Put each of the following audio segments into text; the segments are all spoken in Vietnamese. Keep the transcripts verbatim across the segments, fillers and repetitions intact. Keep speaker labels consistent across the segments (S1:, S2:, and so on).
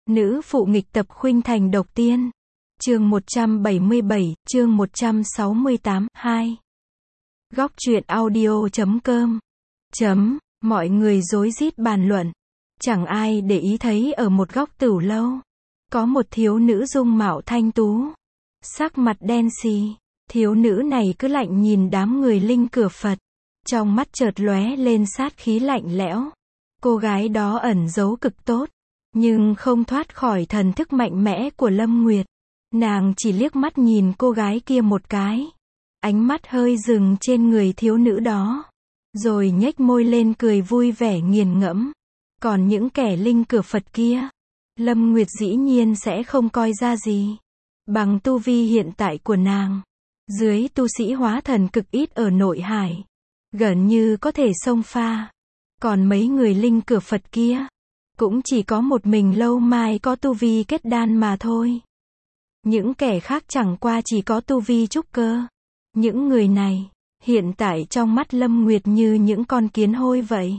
S1: Nữ phụ nghịch tập khuynh thành độc tiên. Chương một trăm bảy mươi bảy, chương một trăm sáu mươi tám, hai. Góc truyện audio chấm com. Chấm, mọi người rối rít bàn luận. Chẳng ai để ý thấy ở một góc tửu lâu. Có một thiếu nữ dung mạo thanh tú. Sắc mặt đen xì. Thiếu nữ này cứ lạnh nhìn đám người linh cửa Phật. Trong mắt chợt lóe lên sát khí lạnh lẽo. Cô gái đó ẩn giấu cực tốt. Nhưng không thoát khỏi thần thức mạnh mẽ của Lâm Nguyệt. Nàng chỉ liếc mắt nhìn cô gái kia một cái. Ánh mắt hơi dừng trên người thiếu nữ đó. Rồi nhếch môi lên cười vui vẻ nghiền ngẫm. Còn những kẻ linh cửa Phật kia, Lâm Nguyệt dĩ nhiên sẽ không coi ra gì. Bằng tu vi hiện tại của nàng, dưới tu sĩ hóa thần cực ít ở nội hải, gần như có thể xông pha. Còn mấy người linh cửa Phật kia, cũng chỉ có một mình Lâu Mai có tu vi kết đan mà thôi. Những kẻ khác chẳng qua chỉ có tu vi trúc cơ. Những người này, hiện tại trong mắt Lâm Nguyệt như những con kiến hôi vậy.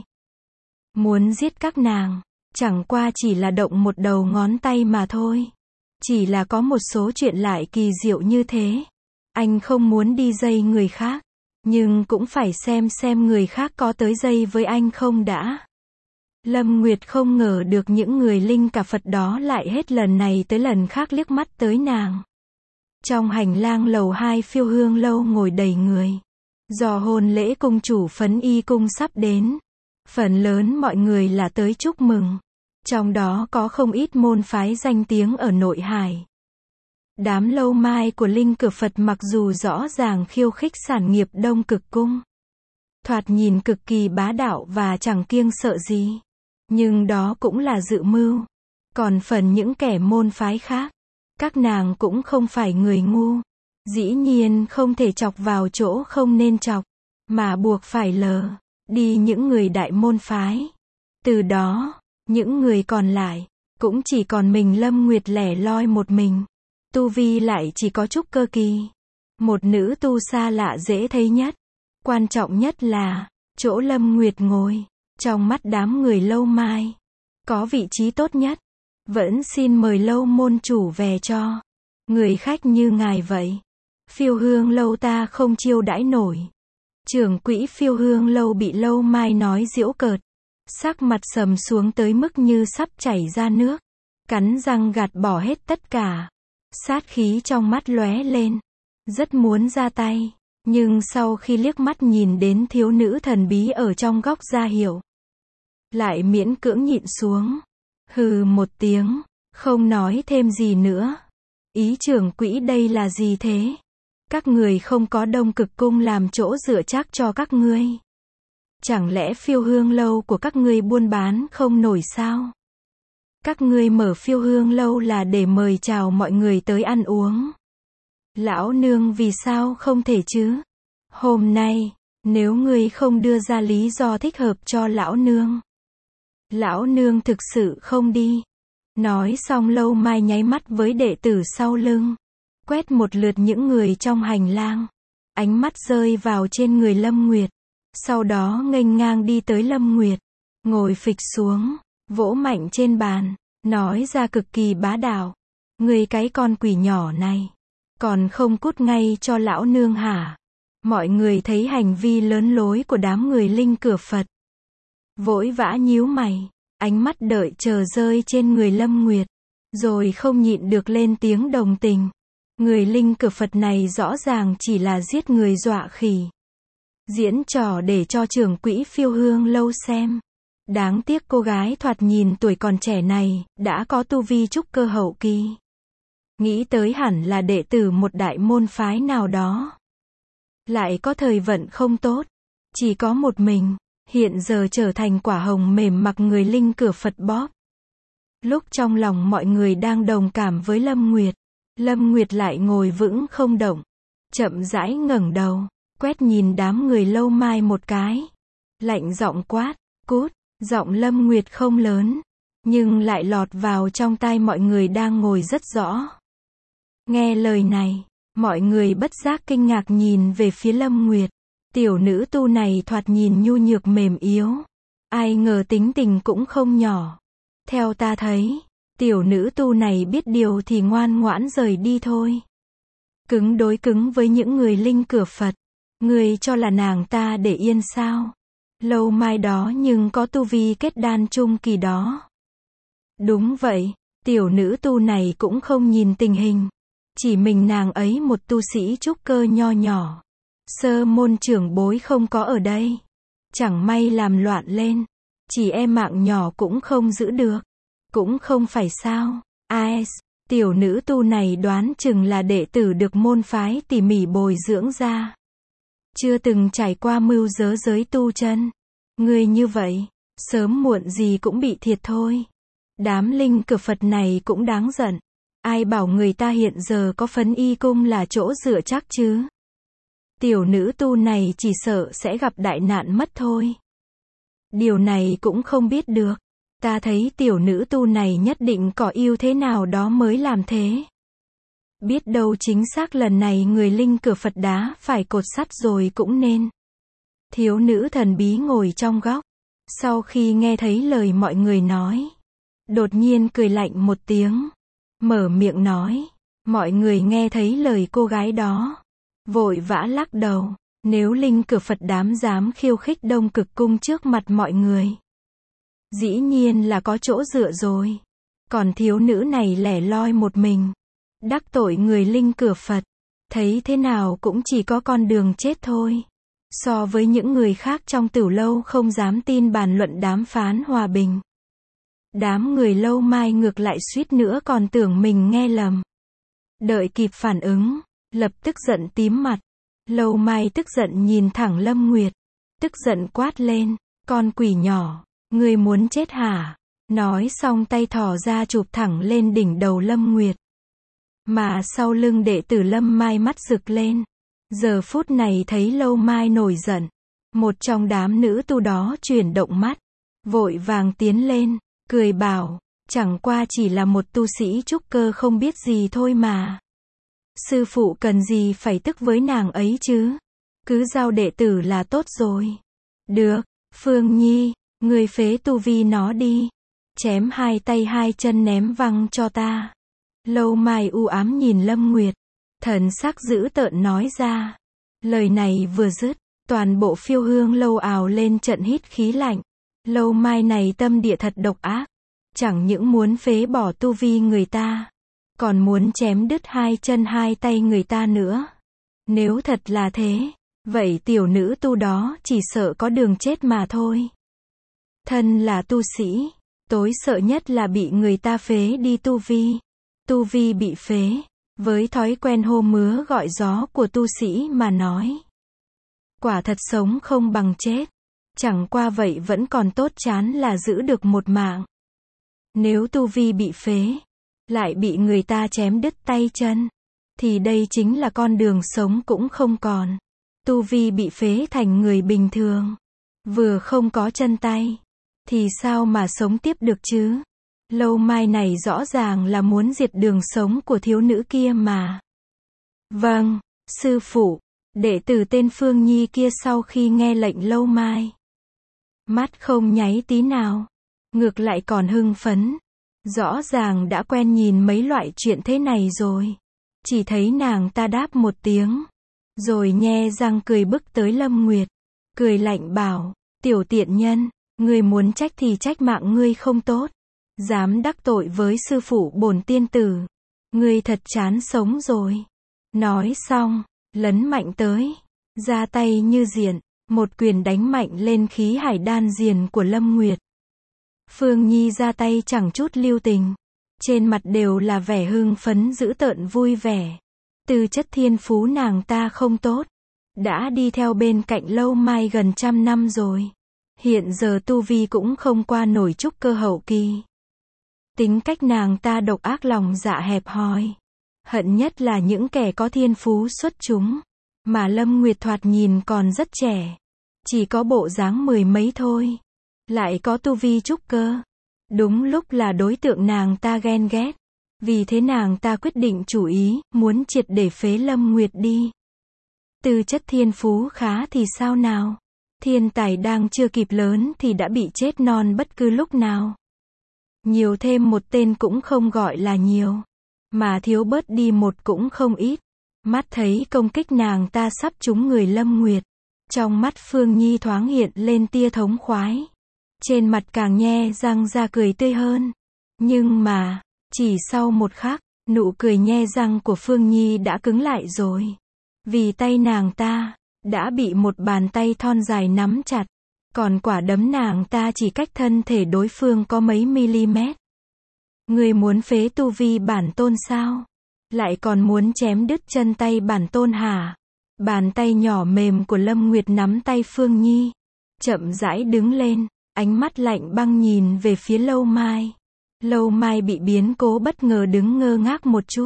S1: Muốn giết các nàng, chẳng qua chỉ là động một đầu ngón tay mà thôi. Chỉ là có một số chuyện lại kỳ diệu như thế. Anh không muốn đi dây người khác, nhưng cũng phải xem xem người khác có tới dây với anh không đã. Lâm Nguyệt không ngờ được những người linh cả Phật đó lại hết lần này tới lần khác liếc mắt tới nàng. Trong hành lang lầu hai Phiêu Hương lâu ngồi đầy người. Do hôn lễ cung chủ Phấn Y cung sắp đến, phần lớn mọi người là tới chúc mừng. Trong đó có không ít môn phái danh tiếng ở nội hải. Đám Lâu Mai của linh cửa Phật mặc dù rõ ràng khiêu khích sản nghiệp Đông Cực cung, thoạt nhìn cực kỳ bá đạo và chẳng kiêng sợ gì. Nhưng đó cũng là dự mưu. Còn phần những kẻ môn phái khác, các nàng cũng không phải người ngu. Dĩ nhiên không thể chọc vào chỗ không nên chọc, mà buộc phải lờ đi những người đại môn phái. Từ đó, những người còn lại, cũng chỉ còn mình Lâm Nguyệt lẻ loi một mình. Tu vi lại chỉ có trúc cơ kỳ. Một nữ tu xa lạ dễ thấy nhất. Quan trọng nhất là, chỗ Lâm Nguyệt ngồi, trong mắt đám người Lâu Mai, có vị trí tốt nhất. Vẫn xin mời Lâu môn chủ về cho. Người khách như ngài vậy, Phiêu Hương lâu ta không chiêu đãi nổi. Trưởng quỹ Phiêu Hương lâu bị Lâu Mai nói giễu cợt. Sắc mặt sầm xuống tới mức như sắp chảy ra nước. Cắn răng gạt bỏ hết tất cả. Sát khí trong mắt lóe lên. Rất muốn ra tay. Nhưng sau khi liếc mắt nhìn đến thiếu nữ thần bí ở trong góc ra hiệu, lại miễn cưỡng nhịn xuống. Hừ một tiếng, không nói thêm gì nữa. Ý trưởng quỹ đây là gì thế? Các người không có Đông Cực cung làm chỗ dựa chắc cho các ngươi. Chẳng lẽ Phiêu Hương lâu của các ngươi buôn bán không nổi sao? Các ngươi mở Phiêu Hương lâu là để mời chào mọi người tới ăn uống. Lão nương vì sao không thể chứ? Hôm nay, nếu ngươi không đưa ra lý do thích hợp cho lão nương, lão nương thực sự không đi. Nói xong Lâu Mai nháy mắt với đệ tử sau lưng, quét một lượt những người trong hành lang. Ánh mắt rơi vào trên người Lâm Nguyệt. Sau đó nghênh ngang đi tới Lâm Nguyệt, ngồi phịch xuống, vỗ mạnh trên bàn, nói ra cực kỳ bá đạo. Ngươi cái con quỷ nhỏ này, còn không cút ngay cho lão nương hả? Mọi người thấy hành vi lớn lối của đám người linh cửa Phật, vội vã nhíu mày, ánh mắt đợi chờ rơi trên người Lâm Nguyệt, rồi không nhịn được lên tiếng đồng tình. Người linh cửa Phật này rõ ràng chỉ là giết người dọa khỉ, diễn trò để cho trưởng quỹ Phiêu Hương lâu xem. Đáng tiếc cô gái thoạt nhìn tuổi còn trẻ này, đã có tu vi trúc cơ hậu kỳ. Nghĩ tới hẳn là đệ tử một đại môn phái nào đó. Lại có thời vận không tốt. Chỉ có một mình, hiện giờ trở thành quả hồng mềm mặc người linh cửa Phật bóp. Lúc trong lòng mọi người đang đồng cảm với Lâm Nguyệt, Lâm Nguyệt lại ngồi vững không động. Chậm rãi ngẩng đầu, quét nhìn đám người Lâu Mai một cái. Lạnh giọng quát, cút. Giọng Lâm Nguyệt không lớn, nhưng lại lọt vào trong tai mọi người đang ngồi rất rõ. Nghe lời này, mọi người bất giác kinh ngạc nhìn về phía Lâm Nguyệt. Tiểu nữ tu này thoạt nhìn nhu nhược mềm yếu. Ai ngờ tính tình cũng không nhỏ. Theo ta thấy, Tiểu nữ tu này biết điều thì ngoan ngoãn rời đi thôi. Cứng đối cứng với những người linh cửa Phật. Ngươi cho là nàng ta để yên sao? Lâu mai đó nhưng có tu vi kết đan trung kỳ đó. Đúng vậy, tiểu nữ tu này cũng không nhìn tình hình. Chỉ mình nàng ấy một tu sĩ trúc cơ nho nhỏ. Sơ môn trưởng bối không có ở đây. Chẳng may làm loạn lên. Chỉ e mạng nhỏ cũng không giữ được. Cũng không phải sao. Ai, tiểu nữ tu này đoán chừng là đệ tử được môn phái tỉ mỉ bồi dưỡng ra. Chưa từng trải qua mưu giới giới tu chân. Người như vậy, sớm muộn gì cũng bị thiệt thôi. Đám linh cửa Phật này cũng đáng giận. Ai bảo người ta hiện giờ có phấn y cung là chỗ dựa chắc chứ. Tiểu nữ tu này chỉ sợ sẽ gặp đại nạn mất thôi. Điều này cũng không biết được. Ta thấy tiểu nữ tu này nhất định có yêu thế nào đó mới làm thế. Biết đâu chính xác lần này người linh cửa Phật đá phải cột sắt rồi cũng nên. Thiếu nữ thần bí ngồi trong góc. Sau khi nghe thấy lời mọi người nói. Đột nhiên cười lạnh một tiếng. Mở miệng nói. Mọi người nghe thấy lời cô gái đó. Vội vã lắc đầu. Nếu linh cửa Phật đám dám khiêu khích Đông Cực Cung trước mặt mọi người. Dĩ nhiên là có chỗ dựa rồi. Còn thiếu nữ này lẻ loi một mình. Đắc tội người linh cửa Phật. Thấy thế nào cũng chỉ có con đường chết thôi. So với những người khác trong Tửu Lâu không dám tin bàn luận đàm phán hòa bình. Đám người Lâu Mai ngược lại suýt nữa còn tưởng mình nghe lầm. Đợi kịp phản ứng, lập tức giận tím mặt. Lâu Mai tức giận nhìn thẳng Lâm Nguyệt. Tức giận quát lên, con quỷ nhỏ, ngươi muốn chết hả? Nói xong tay thò ra chụp thẳng lên đỉnh đầu Lâm Nguyệt. Mà sau lưng đệ tử Lâm Mai mắt rực lên. Giờ phút này thấy Lâu Mai nổi giận. Một trong đám nữ tu đó chuyển động mắt. Vội vàng tiến lên, cười bảo, chẳng qua chỉ là một tu sĩ trúc cơ không biết gì thôi mà. Sư phụ cần gì phải tức với nàng ấy chứ? Cứ giao đệ tử là tốt rồi. Được, Phương Nhi, ngươi phế tu vi nó đi. Chém hai tay hai chân ném văng cho ta. Lâu Mai u ám nhìn Lâm Nguyệt. Thần sắc dữ tợn nói ra. Lời này vừa dứt, toàn bộ Phiêu Hương Lâu ào lên trận hít khí lạnh. Lâu Mai này tâm địa thật độc ác. Chẳng những muốn phế bỏ tu vi người ta. Còn muốn chém đứt hai chân hai tay người ta nữa. Nếu thật là thế, vậy tiểu nữ tu đó chỉ sợ có đường chết mà thôi. Thân là tu sĩ, tối sợ nhất là bị người ta phế đi tu vi. Tu vi bị phế, với thói quen hô mứa gọi gió của tu sĩ mà nói. Quả thật sống không bằng chết. Chẳng qua vậy vẫn còn tốt chán là giữ được một mạng. Nếu tu vi bị phế, lại bị người ta chém đứt tay chân, thì đây chính là con đường sống cũng không còn. Tu vi bị phế thành người bình thường, vừa không có chân tay, thì sao mà sống tiếp được chứ? Lâu Mai này rõ ràng là muốn diệt đường sống của thiếu nữ kia mà. Vâng, sư phụ. Đệ tử tên Phương Nhi kia sau khi nghe lệnh Lâu Mai, mắt không nháy tí nào, ngược lại còn hưng phấn. Rõ ràng đã quen nhìn mấy loại chuyện thế này rồi. Chỉ thấy nàng ta đáp một tiếng, rồi nhe răng cười bước tới Lâm Nguyệt. Cười lạnh bảo, tiểu tiện nhân, ngươi muốn trách thì trách mạng ngươi không tốt. Dám đắc tội với sư phụ bổn tiên tử. Ngươi thật chán sống rồi. Nói xong, lấn mạnh tới, ra tay như diện, một quyền đánh mạnh lên khí hải đan diền của Lâm Nguyệt. Phương Nhi ra tay chẳng chút lưu tình. Trên mặt đều là vẻ hưng phấn dữ tợn vui vẻ. Tư chất thiên phú nàng ta không tốt. Đã đi theo bên cạnh Lâu Mai gần trăm năm rồi. Hiện giờ tu vi cũng không qua nổi trúc cơ hậu kỳ. Tính cách nàng ta độc ác lòng dạ hẹp hòi. Hận nhất là những kẻ có thiên phú xuất chúng. Mà Lâm Nguyệt thoạt nhìn còn rất trẻ. Chỉ có bộ dáng mười mấy thôi. Lại có tu vi trúc cơ. Đúng lúc là đối tượng nàng ta ghen ghét. Vì thế nàng ta quyết định chủ ý, muốn triệt để phế Lâm Nguyệt đi. Tư chất thiên phú khá thì sao nào? Thiên tài đang chưa kịp lớn thì đã bị chết non bất cứ lúc nào. Nhiều thêm một tên cũng không gọi là nhiều, mà thiếu bớt đi một cũng không ít. Mắt thấy công kích nàng ta sắp trúng người Lâm Nguyệt. Trong mắt Phương Nhi thoáng hiện lên tia thống khoái. Trên mặt càng nhe răng ra cười tươi hơn. Nhưng mà, chỉ sau một khắc, nụ cười nhe răng của Phương Nhi đã cứng lại rồi. Vì tay nàng ta, đã bị một bàn tay thon dài nắm chặt. Còn quả đấm nàng ta chỉ cách thân thể đối phương có mấy mm. Ngươi muốn phế tu vi bản tôn sao? Lại còn muốn chém đứt chân tay bản tôn hả? Bàn tay nhỏ mềm của Lâm Nguyệt nắm tay Phương Nhi. Chậm rãi đứng lên, ánh mắt lạnh băng nhìn về phía Lâu Mai. Lâu Mai bị biến cố bất ngờ đứng ngơ ngác một chút.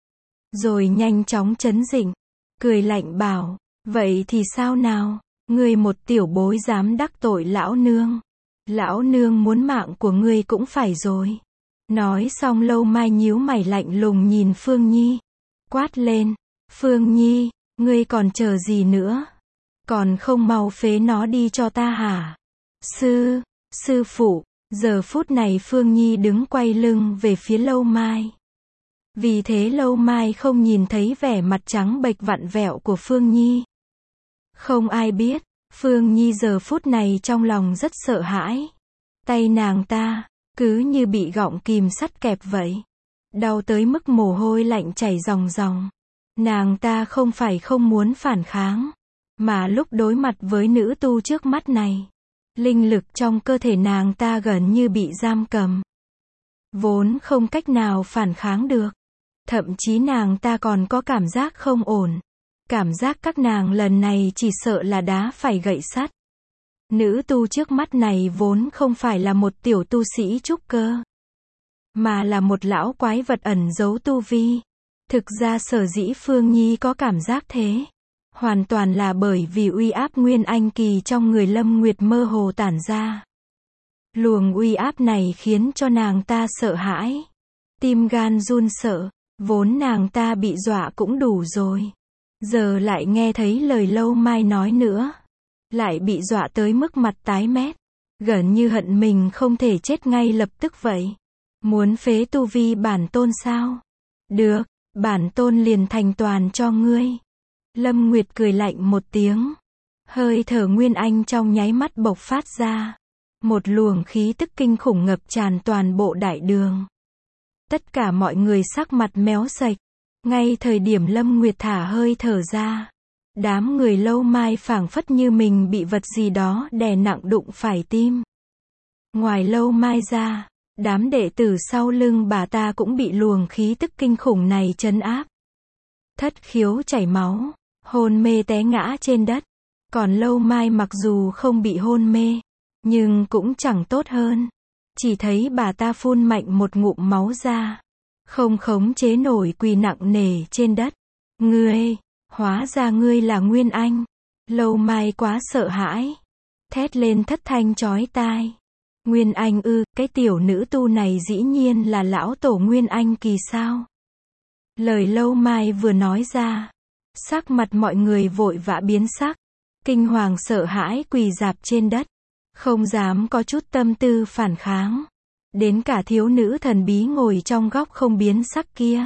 S1: Rồi nhanh chóng trấn tĩnh, cười lạnh bảo, vậy thì sao nào? Ngươi một tiểu bối dám đắc tội lão nương. Lão nương muốn mạng của ngươi cũng phải rồi. Nói xong Lâu Mai nhíu mày lạnh lùng nhìn Phương Nhi. Quát lên, Phương Nhi, ngươi còn chờ gì nữa? Còn không mau phế nó đi cho ta hả? Sư, sư phụ, giờ phút này Phương Nhi đứng quay lưng về phía Lâu Mai. Vì thế Lâu Mai không nhìn thấy vẻ mặt trắng bệch vặn vẹo của Phương Nhi. Không ai biết, Phương Nhi giờ phút này trong lòng rất sợ hãi. Tay nàng ta, cứ như bị gọng kìm sắt kẹp vậy. Đau tới mức mồ hôi lạnh chảy ròng ròng. Nàng ta không phải không muốn phản kháng, mà lúc đối mặt với nữ tu trước mắt này, linh lực trong cơ thể nàng ta gần như bị giam cầm. Vốn không cách nào phản kháng được. Thậm chí nàng ta còn có cảm giác không ổn. Cảm giác các nàng lần này chỉ sợ là đá phải gậy sắt. Nữ tu trước mắt này vốn không phải là một tiểu tu sĩ trúc cơ, mà là một lão quái vật ẩn giấu tu vi. Thực ra sở dĩ Phương Nhi có cảm giác thế, hoàn toàn là bởi vì uy áp Nguyên Anh kỳ trong người Lâm Nguyệt mơ hồ tản ra. Luồng uy áp này khiến cho nàng ta sợ hãi. Tim gan run sợ, vốn nàng ta bị dọa cũng đủ rồi. Giờ lại nghe thấy lời Lâu Mai nói nữa. Lại bị dọa tới mức mặt tái mét. Gần như hận mình không thể chết ngay lập tức vậy. Muốn phế tu vi bản tôn sao? Được, bản tôn liền thành toàn cho ngươi. Lâm Nguyệt cười lạnh một tiếng. Hơi thở Nguyên Anh trong nháy mắt bộc phát ra. Một luồng khí tức kinh khủng ngập tràn toàn bộ đại đường. Tất cả mọi người sắc mặt méo sạch. Ngay thời điểm Lâm Nguyệt thả hơi thở ra, đám người Lâu Mai phảng phất như mình bị vật gì đó đè nặng đụng phải tim. Ngoài Lâu Mai ra, đám đệ tử sau lưng bà ta cũng bị luồng khí tức kinh khủng này trấn áp. Thất khiếu chảy máu, hôn mê té ngã trên đất. Còn Lâu Mai mặc dù không bị hôn mê, nhưng cũng chẳng tốt hơn. Chỉ thấy bà ta phun mạnh một ngụm máu ra. Không khống chế nổi quỳ nặng nề trên đất. Ngươi, hóa ra ngươi là Nguyên Anh. Lâu Mai quá sợ hãi. Thét lên thất thanh chói tai. Nguyên Anh ư, cái tiểu nữ tu này dĩ nhiên là lão tổ Nguyên Anh kỳ sao? Lời Lâu Mai vừa nói ra, sắc mặt mọi người vội vã biến sắc. Kinh hoàng sợ hãi quỳ rạp trên đất. Không dám có chút tâm tư phản kháng. Đến cả thiếu nữ thần bí ngồi trong góc không biến sắc kia.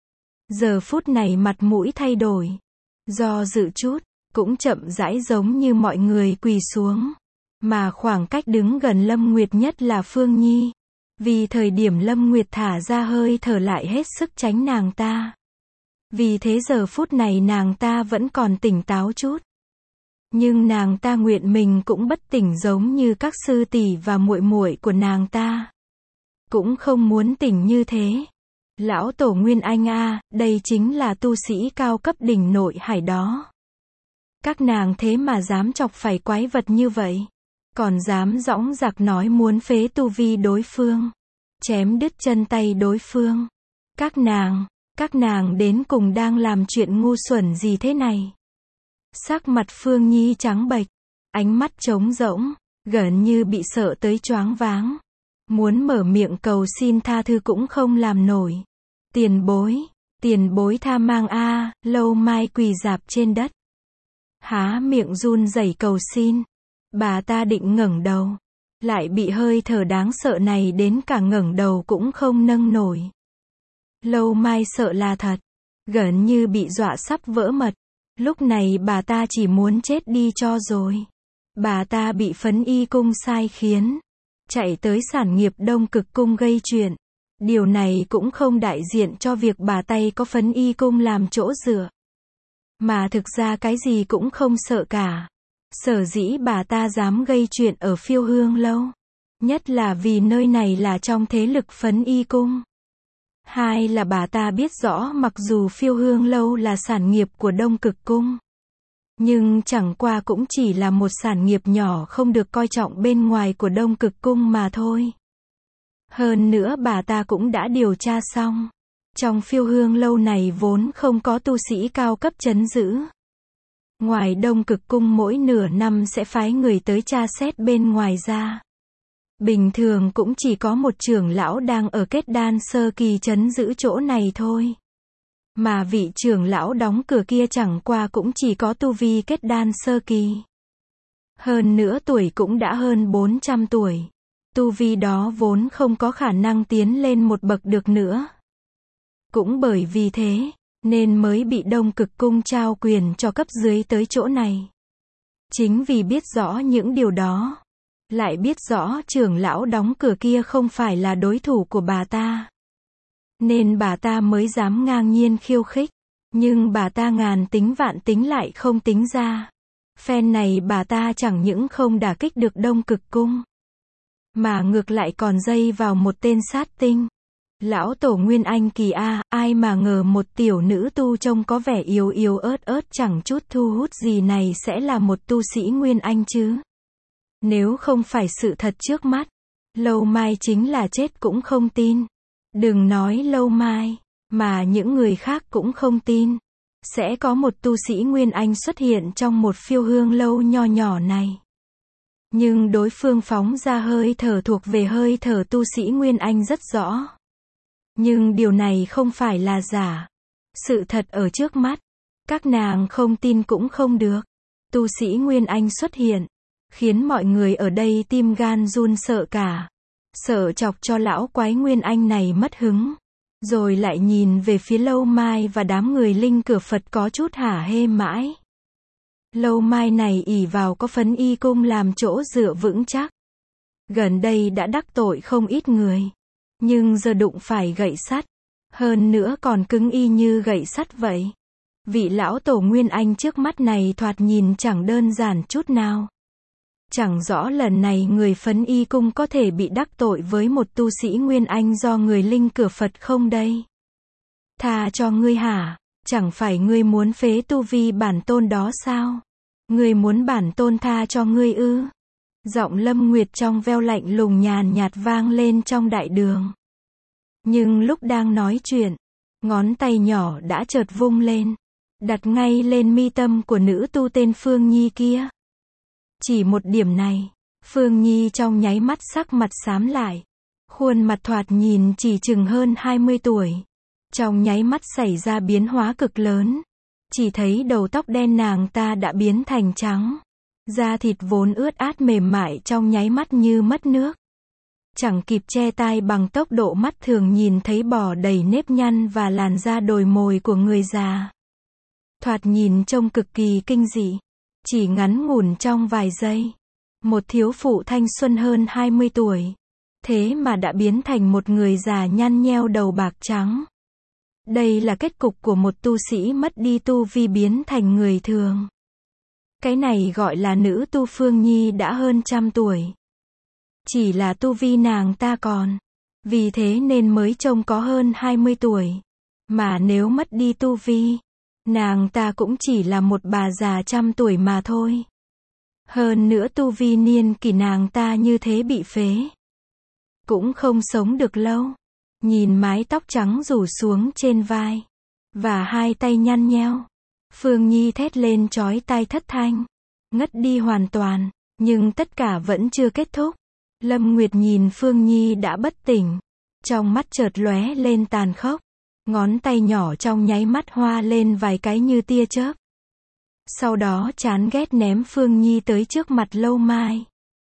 S1: Giờ phút này mặt mũi thay đổi. Do dự chút, cũng chậm rãi giống như mọi người quỳ xuống. Mà khoảng cách đứng gần Lâm Nguyệt nhất là Phương Nhi. Vì thời điểm Lâm Nguyệt thả ra hơi thở lại hết sức tránh nàng ta. Vì thế giờ phút này nàng ta vẫn còn tỉnh táo chút. Nhưng nàng ta nguyện mình cũng bất tỉnh giống như các sư tỷ và muội muội của nàng ta. Cũng không muốn tỉnh như thế. Lão tổ Nguyên Anh a, đây chính là tu sĩ cao cấp đỉnh nội hải đó. Các nàng thế mà dám chọc phải quái vật như vậy. Còn dám dõng dạc nói muốn phế tu vi đối phương. Chém đứt chân tay đối phương. Các nàng, các nàng đến cùng đang làm chuyện ngu xuẩn gì thế này? Sắc mặt Phương Nhi trắng bệch. Ánh mắt trống rỗng, gần như bị sợ tới choáng váng. Muốn mở miệng cầu xin tha thứ cũng không làm nổi. Tiền bối, tiền bối tha mang a. Lâu Mai quỳ rạp trên đất. Há miệng run rẩy cầu xin. Bà ta định ngẩng đầu. lại bị hơi thở đáng sợ này đến cả ngẩng đầu cũng không nâng nổi. Lâu Mai sợ là thật, gần như bị dọa sắp vỡ mật. Lúc này bà ta chỉ muốn chết đi cho rồi. Bà ta bị Phấn Y Cung sai khiến, chạy tới sản nghiệp Đông Cực Cung gây chuyện. Điều này cũng không đại diện cho việc bà tay có Phấn Y Cung làm chỗ dựa. Mà thực ra cái gì cũng không sợ cả. Sở dĩ bà ta dám gây chuyện ở Phiêu Hương Lâu, nhất là vì nơi này là trong thế lực Phấn Y Cung. Hai là bà ta biết rõ mặc dù Phiêu Hương Lâu là sản nghiệp của Đông Cực Cung, nhưng chẳng qua cũng chỉ là một sản nghiệp nhỏ không được coi trọng bên ngoài của Đông Cực Cung mà thôi. Hơn nữa bà ta cũng đã điều tra xong. Trong Phiêu Hương Lâu này vốn không có tu sĩ cao cấp trấn giữ. Ngoài Đông Cực Cung mỗi nửa năm sẽ phái người tới tra xét bên ngoài ra. Bình thường cũng chỉ có một trưởng lão đang ở kết đan sơ kỳ trấn giữ chỗ này thôi. Mà vị trưởng lão đóng cửa kia chẳng qua cũng chỉ có tu vi kết đan sơ kỳ. Hơn nữa tuổi cũng đã hơn bốn trăm tuổi. Tu vi đó vốn không có khả năng tiến lên một bậc được nữa. Cũng bởi vì thế, nên mới bị Đông Cực Cung trao quyền cho cấp dưới tới chỗ này. Chính vì biết rõ những điều đó, lại biết rõ trưởng lão đóng cửa kia không phải là đối thủ của bà ta, nên bà ta mới dám ngang nhiên khiêu khích. Nhưng bà ta ngàn tính vạn tính lại không tính ra. Phen này bà ta chẳng những không đả kích được Đông Cực Cung, mà ngược lại còn dây vào một tên sát tinh. Lão tổ Nguyên Anh kỳ a, ai mà ngờ một tiểu nữ tu trông có vẻ yếu yếu ớt ớt chẳng chút thu hút gì này sẽ là một tu sĩ Nguyên Anh chứ. Nếu không phải sự thật trước mắt, Lâu Mai chính là chết cũng không tin. Đừng nói Lâu Mai, mà những người khác cũng không tin sẽ có một tu sĩ Nguyên Anh xuất hiện trong một Phiêu Hương Lâu nho nhỏ này. Nhưng đối phương phóng ra hơi thở thuộc về hơi thở tu sĩ Nguyên Anh rất rõ. Nhưng điều này không phải là giả. Sự thật ở trước mắt. Các nàng không tin cũng không được. Tu sĩ Nguyên Anh xuất hiện, khiến mọi người ở đây tim gan run sợ cả. Sợ chọc cho lão quái Nguyên Anh này mất hứng. Rồi lại nhìn về phía Lâu Mai và đám người linh cửa Phật có chút hả hê mãi. Lâu Mai này ỷ vào có Phấn Y Cung làm chỗ dựa vững chắc. Gần đây đã đắc tội không ít người. Nhưng giờ đụng phải gậy sắt. Hơn nữa còn cứng y như gậy sắt vậy. Vị lão tổ Nguyên Anh trước mắt này thoạt nhìn chẳng đơn giản chút nào. Chẳng rõ lần này người Phấn Y Cung có thể bị đắc tội với một tu sĩ Nguyên Anh do người linh cửa Phật không đây? Tha cho ngươi hả? Chẳng phải ngươi muốn phế tu vi bản tôn đó sao? Ngươi muốn bản tôn tha cho ngươi ư? Giọng Lâm Nguyệt trong veo lạnh lùng nhàn nhạt vang lên trong đại đường. Nhưng lúc đang nói chuyện, ngón tay nhỏ đã chợt vung lên, đặt ngay lên mi tâm của nữ tu tên Phương Nhi kia. Chỉ một điểm này, Phương Nhi trong nháy mắt sắc mặt xám lại. Khuôn mặt thoạt nhìn chỉ chừng hơn hai mươi tuổi. Trong nháy mắt xảy ra biến hóa cực lớn. Chỉ thấy đầu tóc đen nàng ta đã biến thành trắng. Da thịt vốn ướt át mềm mại trong nháy mắt như mất nước. Chẳng kịp che tai bằng tốc độ mắt thường nhìn thấy bò đầy nếp nhăn và làn da đồi mồi của người già. Thoạt nhìn trông cực kỳ kinh dị. Chỉ ngắn ngủn trong vài giây. Một thiếu phụ thanh xuân hơn hai mươi tuổi. Thế mà đã biến thành một người già nhăn nheo đầu bạc trắng. Đây là kết cục của một tu sĩ mất đi tu vi biến thành người thường. Cái này gọi là nữ tu Phương Nhi đã hơn trăm tuổi. Chỉ là tu vi nàng ta còn. Vì thế nên mới trông có hơn hai mươi tuổi. Mà nếu mất đi tu vi, nàng ta cũng chỉ là một bà già trăm tuổi mà thôi. Hơn nữa tu vi niên kỷ nàng ta như thế bị phế. Cũng không sống được lâu. Nhìn mái tóc trắng rủ xuống trên vai. Và hai tay nhăn nheo. Phương Nhi thét lên chói tai thất thanh. Ngất đi hoàn toàn. Nhưng tất cả vẫn chưa kết thúc. Lâm Nguyệt nhìn Phương Nhi đã bất tỉnh. Trong mắt chợt lóe lên tàn khốc. Ngón tay nhỏ trong nháy mắt hoa lên vài cái như tia chớp. Sau đó chán ghét ném Phương Nhi tới trước mặt Lâu Mai.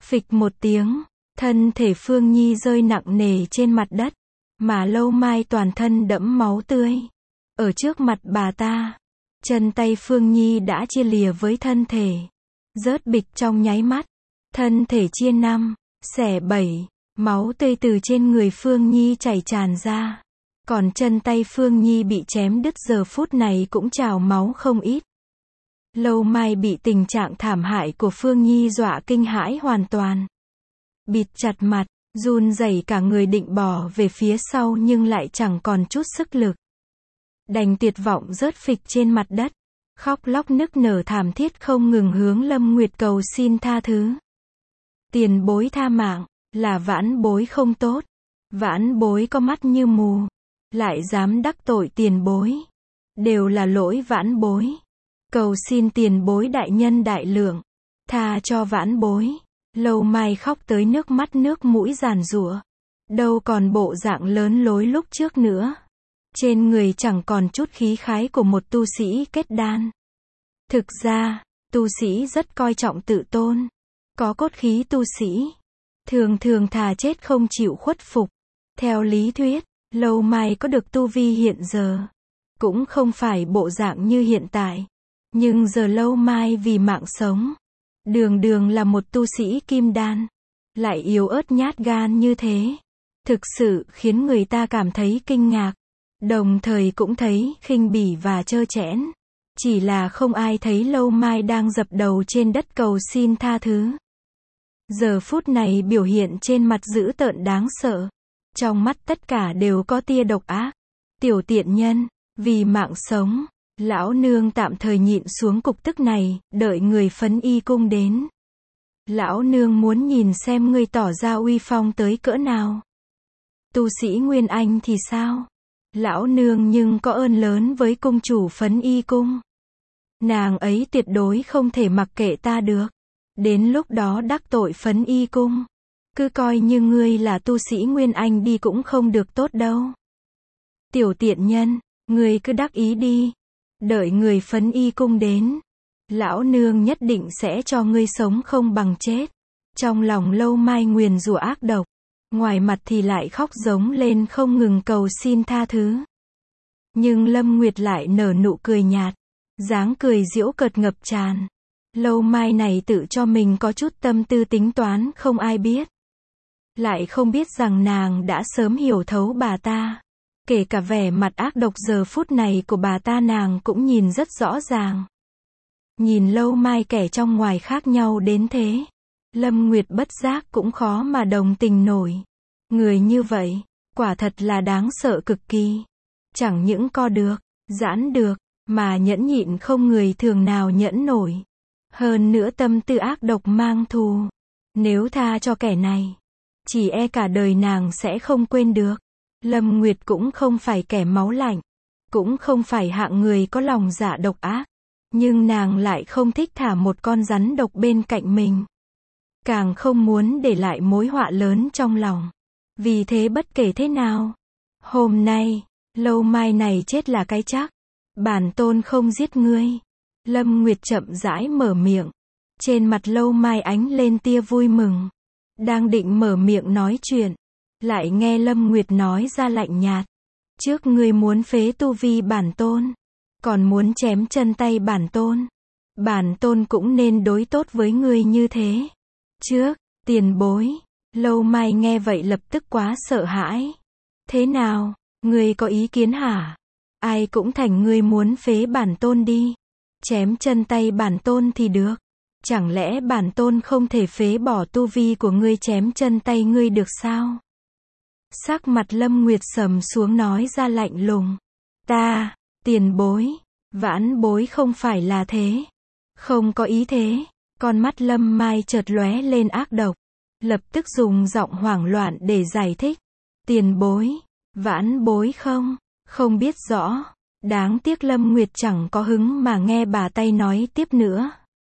S1: Phịch một tiếng, thân thể Phương Nhi rơi nặng nề trên mặt đất, mà Lâu Mai toàn thân đẫm máu tươi. Ở trước mặt bà ta, chân tay Phương Nhi đã chia lìa với thân thể. Rớt bịch trong nháy mắt, thân thể chia năm, xẻ bảy, máu tươi từ trên người Phương Nhi chảy tràn ra. Còn chân tay Phương Nhi bị chém đứt giờ phút này cũng trào máu không ít. Lâu Mai bị tình trạng thảm hại của Phương Nhi dọa kinh hãi hoàn toàn. Bịt chặt mặt, run rẩy cả người định bỏ về phía sau nhưng lại chẳng còn chút sức lực. Đành tuyệt vọng rớt phịch trên mặt đất, khóc lóc nức nở thảm thiết không ngừng hướng Lâm Nguyệt cầu xin tha thứ. Tiền bối tha mạng, là vãn bối không tốt. Vãn bối có mắt như mù, lại dám đắc tội tiền bối. Đều là lỗi vãn bối. Cầu xin tiền bối đại nhân đại lượng, tha cho vãn bối. Lâu Mai khóc tới nước mắt nước mũi giàn giụa. Đâu còn bộ dạng lớn lối lúc trước nữa. Trên người chẳng còn chút khí khái của một tu sĩ kết đan. Thực ra, tu sĩ rất coi trọng tự tôn. Có cốt khí tu sĩ. Thường thường thà chết không chịu khuất phục. Theo lý thuyết, Lâu Mai có được tu vi hiện giờ. Cũng không phải bộ dạng như hiện tại. Nhưng giờ Lâu Mai vì mạng sống. Đường đường là một tu sĩ kim đan. Lại yếu ớt nhát gan như thế. Thực sự khiến người ta cảm thấy kinh ngạc. Đồng thời cũng thấy khinh bỉ và trơ trẽn. Chỉ là không ai thấy Lâu Mai đang dập đầu trên đất cầu xin tha thứ. Giờ phút này biểu hiện trên mặt dữ tợn đáng sợ. Trong mắt tất cả đều có tia độc ác. Tiểu tiện nhân, vì mạng sống, lão nương tạm thời nhịn xuống cục tức này, đợi người Phấn Y cung đến. Lão nương muốn nhìn xem ngươi tỏ ra uy phong tới cỡ nào. Tu sĩ Nguyên Anh thì sao? Lão nương nhưng có ơn lớn với cung chủ Phấn Y cung. Nàng ấy tuyệt đối không thể mặc kệ ta được. Đến lúc đó đắc tội Phấn Y cung. Cứ coi như ngươi là tu sĩ Nguyên Anh đi cũng không được tốt đâu. Tiểu tiện nhân, ngươi cứ đắc ý đi. Đợi người Phấn Y cung đến. Lão nương nhất định sẽ cho ngươi sống không bằng chết. Trong lòng Lâu Mai nguyền rủa ác độc. Ngoài mặt thì lại khóc giống lên không ngừng cầu xin tha thứ. Nhưng Lâm Nguyệt lại nở nụ cười nhạt. Dáng cười giễu cợt ngập tràn. Lâu Mai này tự cho mình có chút tâm tư tính toán không ai biết. Lại không biết rằng nàng đã sớm hiểu thấu bà ta. Kể cả vẻ mặt ác độc giờ phút này của bà ta nàng cũng nhìn rất rõ ràng. Nhìn Lâu Mai kẻ trong ngoài khác nhau đến thế. Lâm Nguyệt bất giác cũng khó mà đồng tình nổi. Người như vậy, quả thật là đáng sợ cực kỳ. Chẳng những co được, giãn được, mà nhẫn nhịn không người thường nào nhẫn nổi. Hơn nữa tâm tư ác độc mang thù. Nếu tha cho kẻ này, chỉ e cả đời nàng sẽ không quên được. Lâm Nguyệt cũng không phải kẻ máu lạnh. Cũng không phải hạng người có lòng dạ độc ác. Nhưng nàng lại không thích thả một con rắn độc bên cạnh mình. Càng không muốn để lại mối họa lớn trong lòng. Vì thế bất kể thế nào, hôm nay, Lâu Mai này chết là cái chắc. Bản tôn không giết ngươi. Lâm Nguyệt chậm rãi mở miệng. Trên mặt Lâu Mai ánh lên tia vui mừng. Đang định mở miệng nói chuyện. Lại nghe Lâm Nguyệt nói ra lạnh nhạt. Trước ngươi muốn phế tu vi bản tôn. Còn muốn chém chân tay bản tôn. Bản tôn cũng nên đối tốt với ngươi như thế. Trước, tiền bối. Lâu Mai nghe vậy lập tức quá sợ hãi. Thế nào, ngươi có ý kiến hả? Ai cũng thành ngươi muốn phế bản tôn đi. Chém chân tay bản tôn thì được. Chẳng lẽ bản tôn không thể phế bỏ tu vi của ngươi chém chân tay ngươi được sao? Sắc mặt Lâm Nguyệt sầm xuống nói ra lạnh lùng. Ta, tiền bối, vãn bối không phải là thế. Không có ý thế. Con mắt Lâm Mai chợt lóe lên ác độc. Lập tức dùng giọng hoảng loạn để giải thích. Tiền bối, vãn bối không, không biết rõ. Đáng tiếc Lâm Nguyệt chẳng có hứng mà nghe bà tay nói tiếp nữa.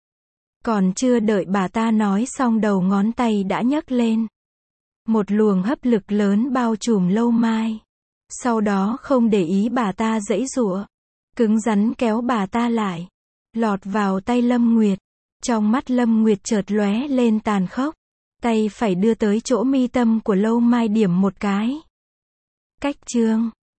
S1: Còn chưa đợi bà ta nói xong đầu ngón tay đã nhấc lên. Một luồng hấp lực lớn bao trùm Lâu Mai. Sau đó không để ý bà ta giãy giụa, cứng rắn kéo bà ta lại, lọt vào tay Lâm Nguyệt. Trong mắt Lâm Nguyệt chợt lóe lên tàn khốc. Tay phải đưa tới chỗ mi tâm của lông mai điểm một cái. Cách chương.